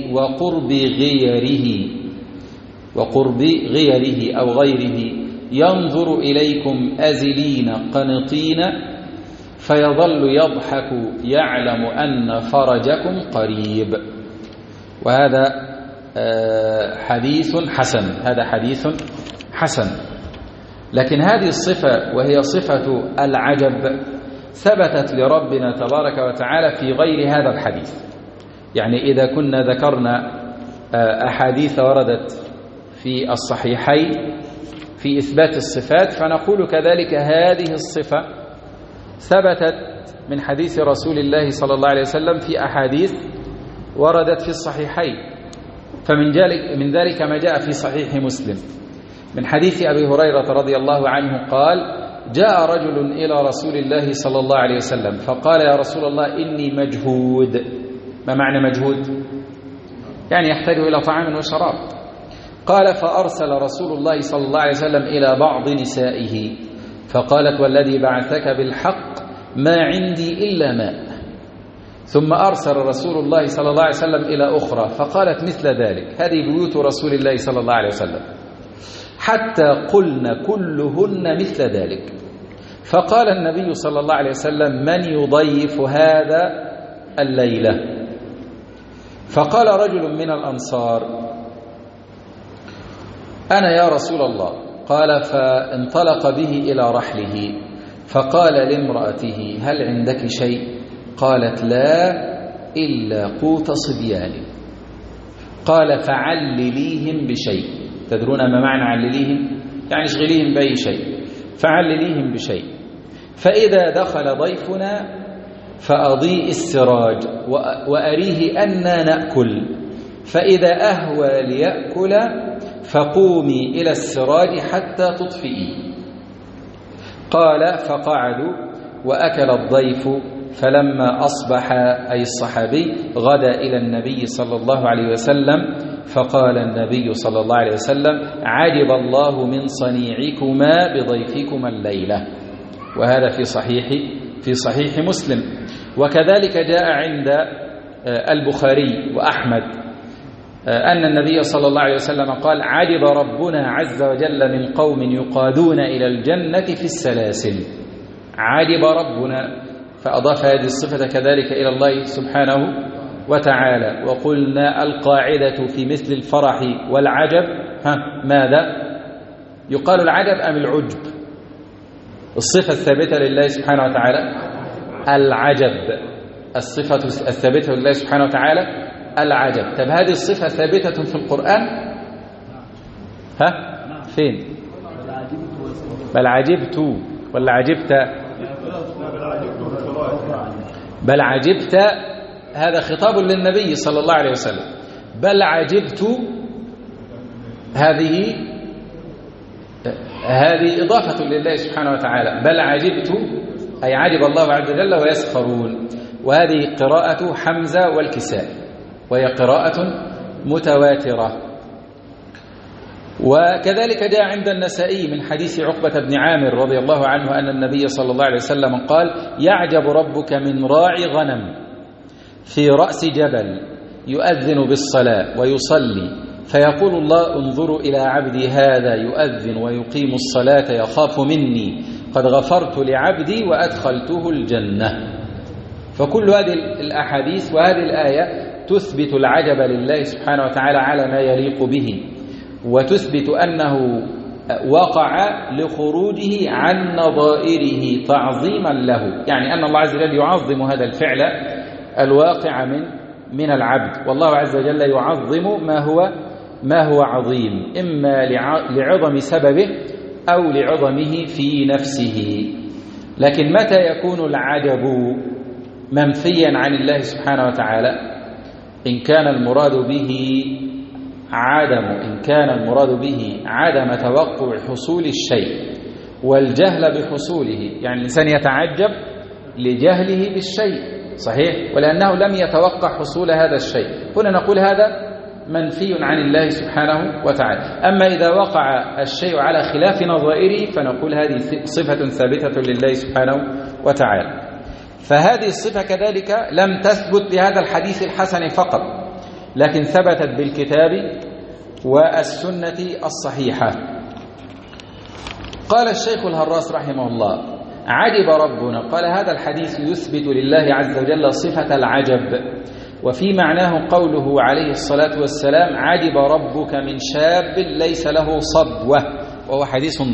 وقرب غيره أو غيره، ينظر إليكم أزلين قنطين فيظل يضحك يعلم أن فرجكم قريب. وهذا حديث حسن، هذا حديث حسن. لكن هذه الصفة وهي صفة العجب ثبتت لربنا تبارك وتعالى في غير هذا الحديث. يعني إذا كنا ذكرنا أحاديث وردت في الصحيحين في إثبات الصفات، فنقول كذلك هذه الصفة ثبتت من حديث رسول الله صلى الله عليه وسلم في أحاديث وردت في الصحيحين. فمن ذلك ما جاء في صحيح مسلم من حديث أبي هريرة رضي الله عنه قال جاء رجل إلى رسول الله صلى الله عليه وسلم فقال يا رسول الله إني مجهود. ما معنى مجهود؟ يعني يحتاج إلى طعام وشراب. قال فأرسل رسول الله صلى الله عليه وسلم إلى بعض نسائه فقالت والذي بعثك بالحق ما عندي إلا ماء. ثم أرسل رسول الله صلى الله عليه وسلم إلى أخرى فقالت مثل ذلك. هذه بيوت رسول الله صلى الله عليه وسلم حتى قلن كلهن مثل ذلك. فقال النبي صلى الله عليه وسلم من يضيف هذا الليلة؟ فقال رجل من الأنصار أنا يا رسول الله. قال فانطلق به إلى رحله فقال لامرأته هل عندك شيء؟ قالت لا إلا قوت صبياني. قال فعلليهم بشيء. تدرون ما معنى علليهم؟ يعني اشغليهم بأي شيء، فعلليهم بشيء. فإذا دخل ضيفنا فأضيء السراج وأريه أننا نأكل، فإذا أهوى ليأكل فقومي إلى السراج حتى تطفئي. قال فقعدوا وأكل الضيف. فلما أصبح أي الصحابي غدا إلى النبي صلى الله عليه وسلم فقال النبي صلى الله عليه وسلم عجب الله من صنيعكما بضيفكما الليلة. وهذا في صحيح مسلم. وكذلك جاء عند البخاري وأحمد أن النبي صلى الله عليه وسلم قال: عجب ربنا عز وجل من قوم يقادون إلى الجنة في السلاسل. عجب ربنا، فأضاف هذه الصفة كذلك إلى الله سبحانه وتعالى. وقلنا القاعدة في مثل الفرح والعجب ماذا؟ يقال العجب أم العجب؟ الصفة الثابتة لله سبحانه وتعالى العجب، الصفة الثابتة لله سبحانه وتعالى العجب. طب هذه الصفة ثابتة في القرآن؟ فين؟ بل عجبت ولا عجبت؟ بل عجبت هذا خطاب للنبي صلى الله عليه وسلم. بل عجبت هذه إضافة لله سبحانه وتعالى. بل عجبت أي عجب الله عز وجل ويسخرون. وهذه قراءة حمزة والكساء، وهي قراءة متواترة. وكذلك جاء عند النسائي من حديث عقبة بن عامر رضي الله عنه أن النبي صلى الله عليه وسلم قال: يعجب ربك من راعي غنم في رأس جبل يؤذن بالصلاة ويصلي، فيقول الله: انظروا إلى عبدي هذا يؤذن ويقيم الصلاة يخاف مني، قد غفرت لعبدي وأدخلته الجنة. فكل هذه الأحاديث وهذه الآية تثبت العجب لله سبحانه وتعالى على ما يليق به، وتثبت أنه وقع لخروجه عن نظائره تعظيما له، يعني أن الله عز وجل يعظم هذا الفعل الواقع من العبد، والله عز وجل يعظم ما هو عظيم، إما لعظم سببه أو لعظمه في نفسه. لكن متى يكون العجب منفيا عن الله سبحانه وتعالى؟ إن كان المراد به عدم توقع حصول الشيء والجهل بحصوله، يعني الإنسان يتعجب لجهله بالشيء، صحيح، ولأنه لم يتوقع حصول هذا الشيء، هنا نقول هذا منفي عن الله سبحانه وتعالى. أما إذا وقع الشيء على خلاف نظائره فنقول هذه صفة ثابتة لله سبحانه وتعالى. فهذه الصفة كذلك لم تثبت بهذا الحديث الحسن فقط، لكن ثبتت بالكتاب والسنة الصحيحة. قال الشيخ الهراس رحمه الله: عجب ربنا، قال هذا الحديث يثبت لله عز وجل صفة العجب، وفي معناه قوله عليه الصلاة والسلام: عجب ربك من شاب ليس له صبوة، وهو حديث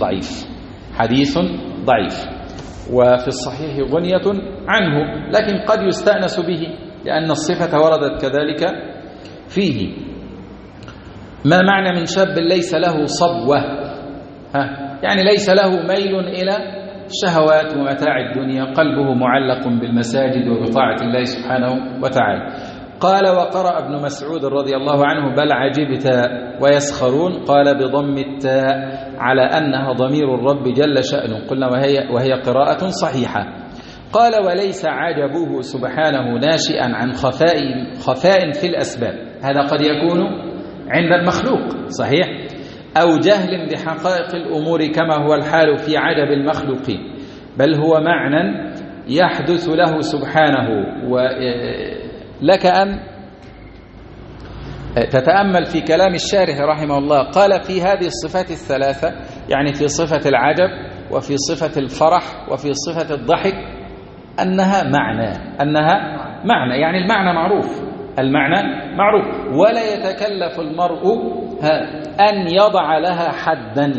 ضعيف، وفي الصحيح غنية عنه، لكن قد يستأنس به لأن الصفة وردت كذلك فيه. ما معنى من شاب ليس له صبوة؟ يعني ليس له ميل إلى الشهوات ومتاع الدنيا، قلبه معلق بالمساجد وبطاعة الله سبحانه وتعالى. قال: وقرأ ابن مسعود رضي الله عنه: بل عجبت ويسخرون، قال بضم التاء على أنها ضمير الرب جل شأنه، قلنا وهي قراءة صحيحة. قال: وليس عجبه سبحانه ناشئا عن خفاء في الأسباب، هذا قد يكون عند المخلوق، صحيح، أو جهل بحقائق الأمور كما هو الحال في عجب المخلوقين، بل هو معنى يحدث له سبحانه. ولك أن تتأمل في كلام الشارح رحمه الله، قال في هذه الصفات الثلاثة، يعني في صفة العجب وفي صفة الفرح وفي صفة الضحك، أنها معنى، يعني المعنى معروف، ولا يتكلف المرء أن يضع لها حدا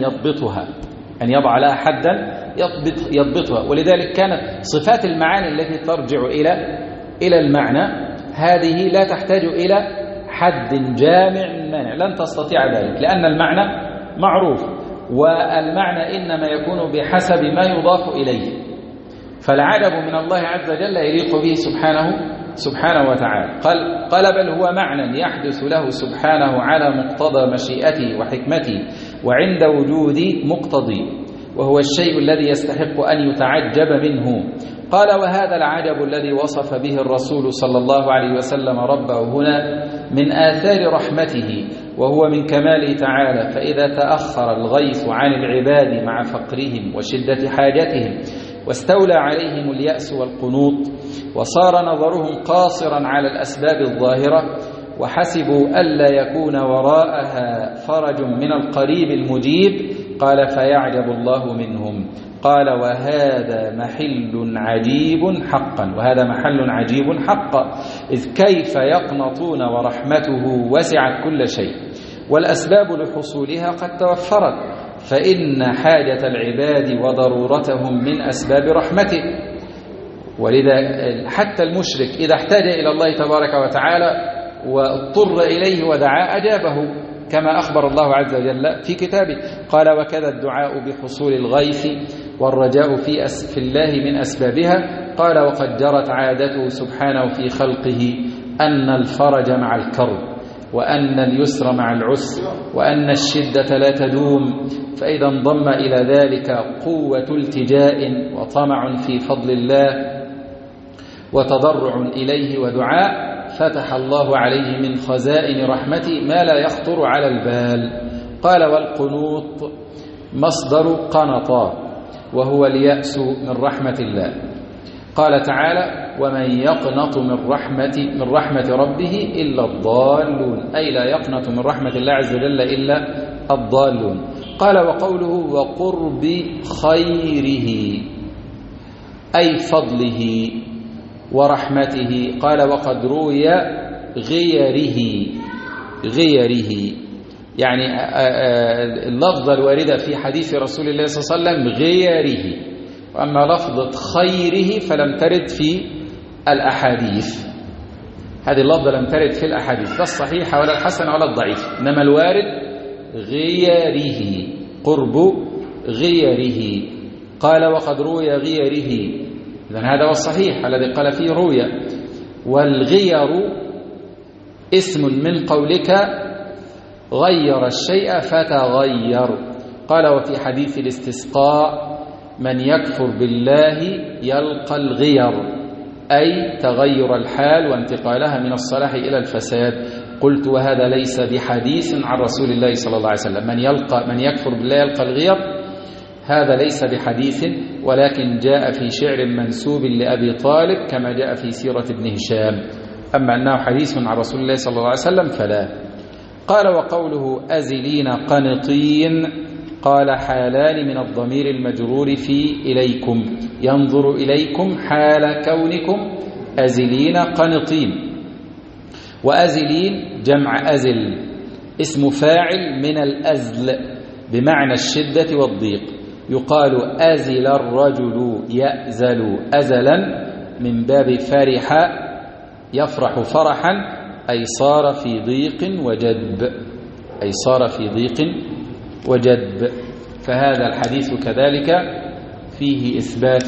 يضبطها. ولذلك كانت صفات المعاني التي ترجع إلى المعنى هذه لا تحتاج إلى حد جامع مانع، لن تستطيع ذلك، لأن المعنى معروف، والمعنى إنما يكون بحسب ما يضاف إليه. فالعجب من الله عز وجل يليق به سبحانه وتعالى. قال بل هو معنى يحدث له سبحانه على مقتضى مشيئته وحكمته وعند وجود مقتضي، وهو الشيء الذي يستحق أن يتعجب منه. قال: وهذا العجب الذي وصف به الرسول صلى الله عليه وسلم ربه هنا من آثار رحمته، وهو من كماله تعالى. فإذا تأخر الغيث عن العباد مع فقرهم وشدة حاجتهم واستولى عليهم اليأس والقنوط، وصار نظرهم قاصرا على الأسباب الظاهرة، وحسبوا ألا يكون وراءها فرج من القريب المجيب. قال فيعجب الله منهم. قال وهذا محل عجيب حقا، وهذا محل عجيب حقا، إذ كيف يقنطون ورحمته وسعت كل شيء، والأسباب لحصولها قد توفرت، فإن حاجة العباد وضرورتهم من أسباب رحمته. ولذا حتى المشرك إذا احتاج إلى الله تبارك وتعالى واضطر إليه ودعا أجابه، كما أخبر الله عز وجل في كتابه. قال وكذا الدعاء بحصول الغيث والرجاء في الله من أسبابها. قال وقد جرت عادته سبحانه في خلقه أن الفرج مع الكرب، وأن اليسر مع العسر، وأن الشدة لا تدوم. فإذا انضم إلى ذلك قوة التجاء وطمع في فضل الله وتضرع إليه ودعاء، فتح الله عليه من خزائن رحمته ما لا يخطر على البال. قال والقنوط مصدر قنطا، وهو اليأس من رحمة الله. قال تعالى ومن يقنط من رحمة ربه إلا الضالون، أي لا يقنط من رحمة الله عز وجل إلا الضالون. قال وقوله وقرب خيره، أي فضله ورحمته. قال وقد روي غيره، يعني اللفظة الواردة في حديث رسول الله صلى الله عليه وسلم غيره، وأما لفظة خيره فلم ترد في الأحاديث. هذه اللفظة لم ترد في الأحاديث، لا الصحيحة ولا الحسنة ولا الضعيف، إنما الوارد غيره، قرب غيره. قال وقد روي غيره، إذن هذا هو الصحيح الذي قال فيه روي. والغير اسم من قولك غير الشيء فتغير. قال وفي حديث الاستسقاء من يكفر بالله يلقى الغير، أي تغير الحال وانتقالها من الصلاح إلى الفساد. قلت وهذا ليس بحديث عن رسول الله صلى الله عليه وسلم. من يكفر بالله يلقى الغير، هذا ليس بحديث، ولكن جاء في شعر منسوب لأبي طالب كما جاء في سيرة ابن هشام. أما أنه حديث عن رسول الله صلى الله عليه وسلم فلا. قال وقوله أزلين قنطين، قال حالان من الضمير المجرور في إليكم، ينظر إليكم حال كونكم أزلين قنطين. وأزلين جمع أزل، اسم فاعل من الأزل بمعنى الشدة والضيق. يقال أزل الرجل يأزل أزلا من باب فرح يفرح فرحا، أي صار في ضيق وجدب، أي صار في ضيق وجدب. فهذا الحديث كذلك فيه إثبات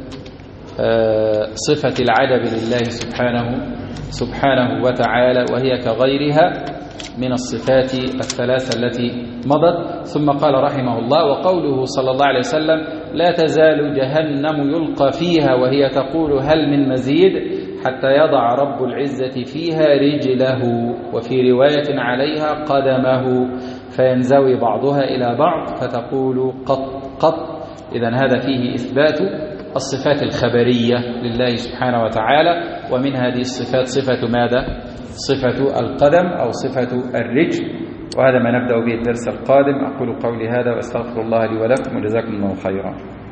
صفة العجب لله سبحانه وتعالى، وهي كغيرها من الصفات الثلاثة التي مضت. ثم قال رحمه الله وقوله صلى الله عليه وسلم لا تزال جهنم يلقى فيها وهي تقول هل من مزيد حتى يضع رب العزة فيها رجله، وفي رواية عليها قدمه، فينزوي بعضها إلى بعض فتقول قط قط. إذن هذا فيه إثبات الصفات الخبرية لله سبحانه وتعالى. ومن هذه الصفات صفة ماذا؟ صفة القدم أو صفة الرجل. وهذا ما نبدأ به الدرس القادم. أقول قولي هذا وأستغفر الله لي ولكم، وجزاكم الله خيرا.